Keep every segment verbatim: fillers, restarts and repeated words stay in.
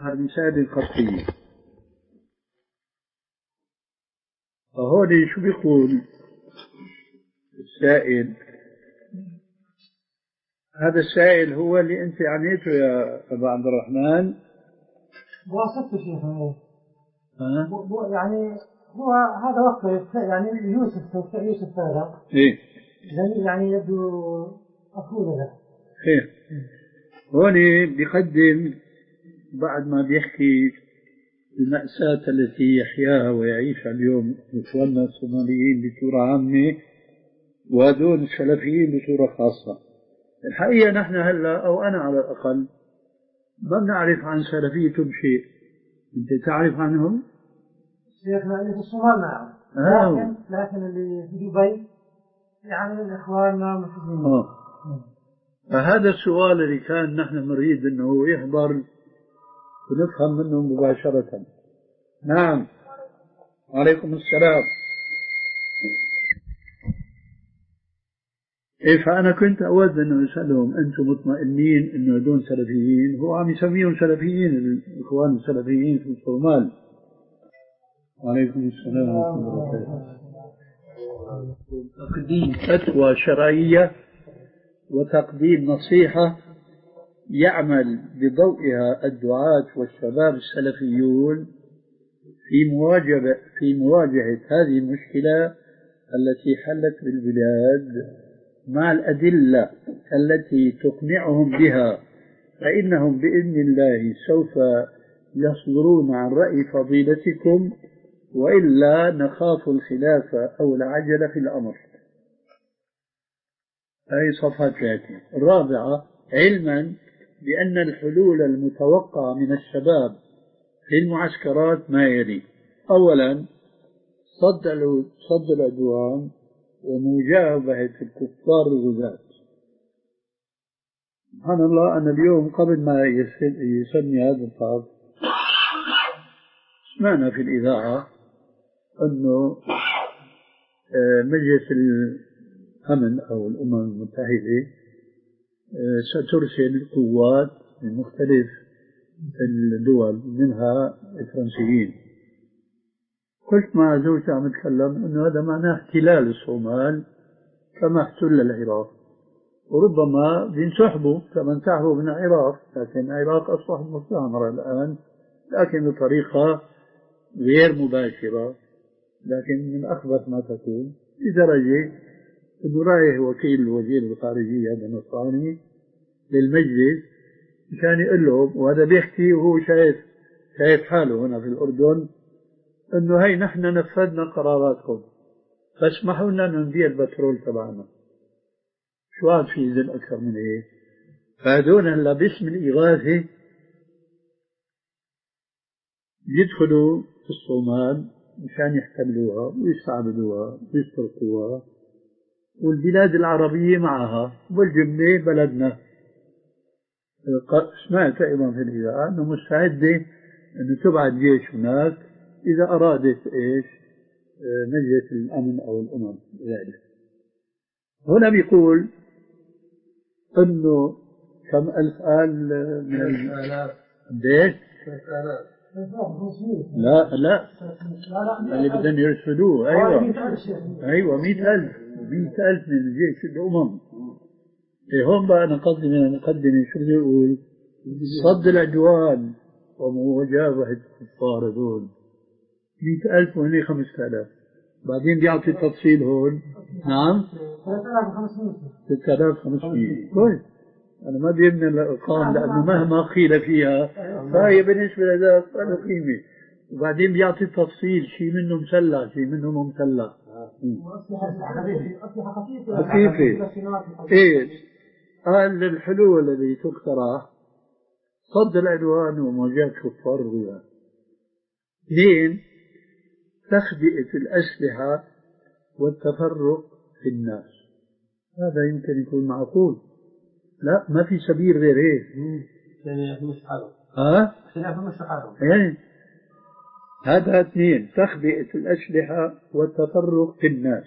الرسالة الخطية. فهون شو بيقول السائل؟ هذا السائل هو اللي أنت عنيته يا أبا عبد الرحمن. وصفت شيخ يعني هو هذا وقت يعني يوسف يوسف هذا إيه يعني يبدو أقول له خير. هون بيقدم بعد ما بيحكي المأساة التي يحياها ويعيشها اليوم إخواننا الصوماليين بصورة عامة وهذول السلفيين بصورة خاصة. الحقيقة نحن هلا أو أنا على الأقل ما بنعرف عن سلفيتهم شيء. أنت تعرف عنهم؟ شيخنا اللي في الصومال نعم آه. لكن لكن اللي في دبي يعني من إخواننا المسلمين. آه. فهذا السؤال اللي كان نحن نريد أنه يحضر ونفهم منه مباشرة. نعم عليكم السلام. إيه فأنا كنت أود أن أسألهم أنتم مطمئنين أنه دون سلفيين؟ هو عم يسميهم سلفيين الإخوان السلفيين في الصومال. عليكم السلام ورحمة الله وبركاته. تقديم فتوى شرعية وتقديم نصيحة يعمل بضوئها الدعاة والشباب السلفيون في مواجهة في مواجهة هذه المشكلة التي حلت بالبلاد مع الأدلة التي تقنعهم بها، فإنهم بإذن الله سوف يصدرون عن رأي فضيلتكم، وإلا نخاف الخلاف أو العجلة في الأمر. هذه صفحة ثلاثين. الرابعة، علما بأن الحلول المتوقعة من الشباب في المعسكرات ما يلي: أولا صد صد العدوان ومجابهة الكفار الغزاة. سبحان الله، أنا اليوم قبل ما يسمي هذا الفاظ سمعنا في الإذاعة أنه مجلس الأمن أو الأمم المتحدة سترسل قوات من مختلف الدول منها الفرنسيين. قلت مع زوجتي عم نتكلم أنه هذا معناه احتلال الصومال كما احتل العراق، وربما بينسحبوا كما انسحبوا من العراق، لكن العراق أصبحت مستعمرة الآن، لكن بطريقة غير مباشرة، لكن من أخبث ما تكون، لدرجة أنه رايح وكيل وزير الخارجية هذا النصراني للمجلس كان يقول لهم، وهذا بيحكي وهو شايف شايف حاله هنا في الأردن، أنه هي نحن نفذنا قراراتكم فاسمحوا لنا نبيع البترول تبعنا. شو عاد في إذن أكثر من هيك؟ فهذول هلا باسم الإغاثة يدخلوا في الصومال مشان يحتلوها ويستعبدوها ويسرقوها، والبلاد العربية معها، والجملة بلدنا. سمعت أيضا في الإذاعة أنه مستعدة أنه تبعث جيش هناك إذا أرادت إيش مجلس الأمن أو الأمم ذلك. هنا بيقول أنه كم ألف آل من الآلاف قديش؟ لا لا اللي بدهم يرسلوه. أيوة أيوة مئة ألف مئة ألف من جيش الأمم. إيه هون بقى أنا قصدي من المقدمة شو بده يقول؟ صد العدوان ومجابهة الكفار دول مئة ألف وهني خمسة آلاف. بعدين بيعطي التفصيل هون. نعم ستة آلاف وخمسمئة. كويس، أنا ما بيهمني الأرقام لأنه مهما قيل فيها فهي بالنسبة لذلك فله قيمة. وبعدين بيعطي التفصيل، شيء منه مسلح شيء منه مو مسلح. خفيفة. إيه قال الحلول التي تقترح: صد العدوان ومواجهة كفار الغزاة. اثنين، تخبئة الأسلحة والتفرق في الناس. هذا يمكن يكون معقول، لا ما في سبيل غير هيك. ها؟ يعني هذا اثنين، تخبئة الأسلحة والتفرق في الناس.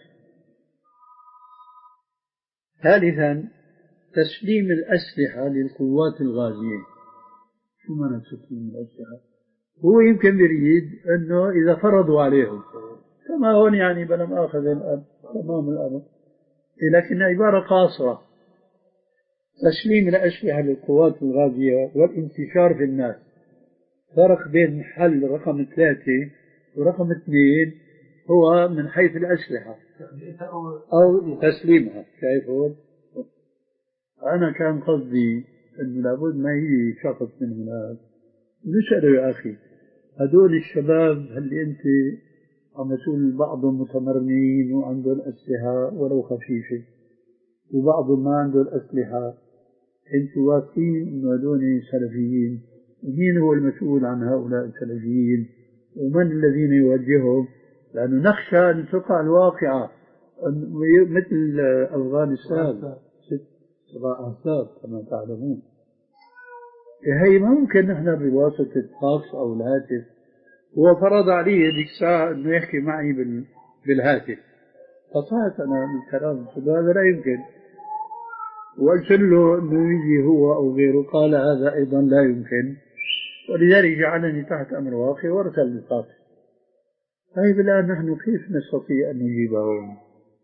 ثالثا، تسليم الأسلحة للقوات الغازية. شو معنى تسليم الأسلحة؟ هو يمكن يريد أنه إذا فرضوا عليهم كما هون يعني بلم آخذ الأمر تمام الأمر، لكن عبارة قاصرة. تسليم الأسلحة للقوات الغازية والانتشار في الناس. فرق بين حل رقم ثلاثة ورقم اثنين هو من حيث الأسلحة أو تسليمها. شايف هون؟ أنا كان قصدي أنه لابد ما يجي شخص من هناك نسأله يا أخي هدول الشباب هل أنت عم تقول بعضهم متمرنين وعندهم أسلحة ولو خفيفة وبعضهم ما عندهم أسلحة، أنتم واثقين أنه هدول سلفيين؟ ومين هو المسؤول عن هؤلاء السلفيين؟ ومن الذين يوجههم؟ لأنه نخشى أن تقع الواقعة مثل أفغانستان ست سبع أحزاب كما تعلمون. هي ممكن نحن بواسطة فاكس أو الهاتف. هو فرض علي هذيك الساعة أنه يحكي معي بالهاتف، قطعت أنا من الكلام، هذا لا يمكن. وقلت له أنه يجي هو أو غيره، قال هذا أيضا لا يمكن، ولذلك جعلني تحت أمر واقع وارسل الفاكس. طيب الآن نحن كيف نستطيع أن نجيبهم؟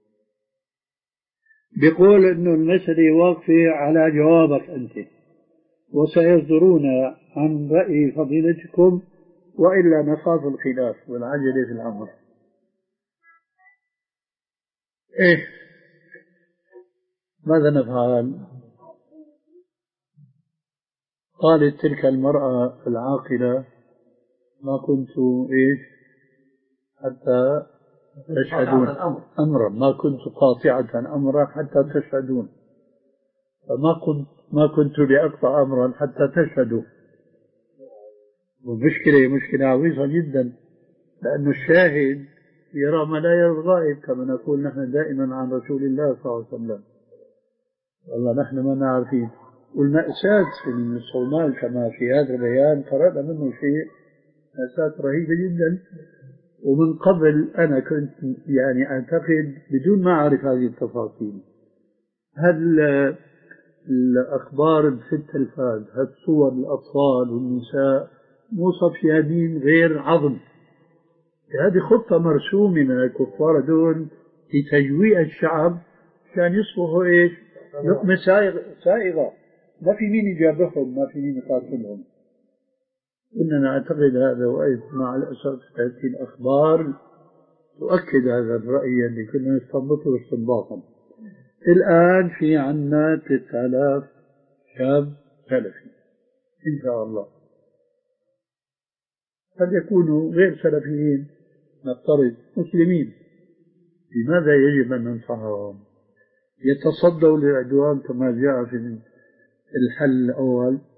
بيقول أنه المسألة واقفة على جوابك أنت، وسيصدرون عن رأي فضيلتكم وإلا نخاف الخلاف والعجلة في الأمر. إيه ماذا نفعل؟ قالت تلك المرأة العاقلة ما كنت إيش حتى تشهدون أمرا، ما كنت قاطعة أمرا حتى تشهدون، فما كنت ما كنت لأقطع أمرا حتى تشهدوا. والمشكلة مشكلة عويصة جدا، لأن الشاهد يرى ما لا يرى الغائب، كما نقول نحن دائما عن رسول الله صلى الله عليه وسلم. والله نحن ما نعرفين. والمأساة في الصومال كما في هذا البيان قرأنا منه شيء مأساة رهيبة جدا. ومن قبل أنا كنت يعني أعتقد بدون ما أعرف هذه التفاصيل، هل الأخبار في التلفاز هالصور الأطفال والنساء مو صفيانين غير عظم. هذه خطة مرسومة من الكفار دون لتجويع الشعب كان يصبحوا إيش لقمة سائغة، ما في مين يجابههم، ما في مين يقاتلهم. إننا نعتقد هذا، وأيضا مع الأسف تأتي الأخبار تؤكد هذا الرأي اللي كنا نستنبطه استنباطا. الآن في عنا ثلاثة آلاف شاب سلفي إن شاء الله، قد يكونوا غير سلفيين، نفترض مسلمين. لماذا يجب أن ننصحهم؟ يتصدوا للعدوان كما جاء في الحل الأول،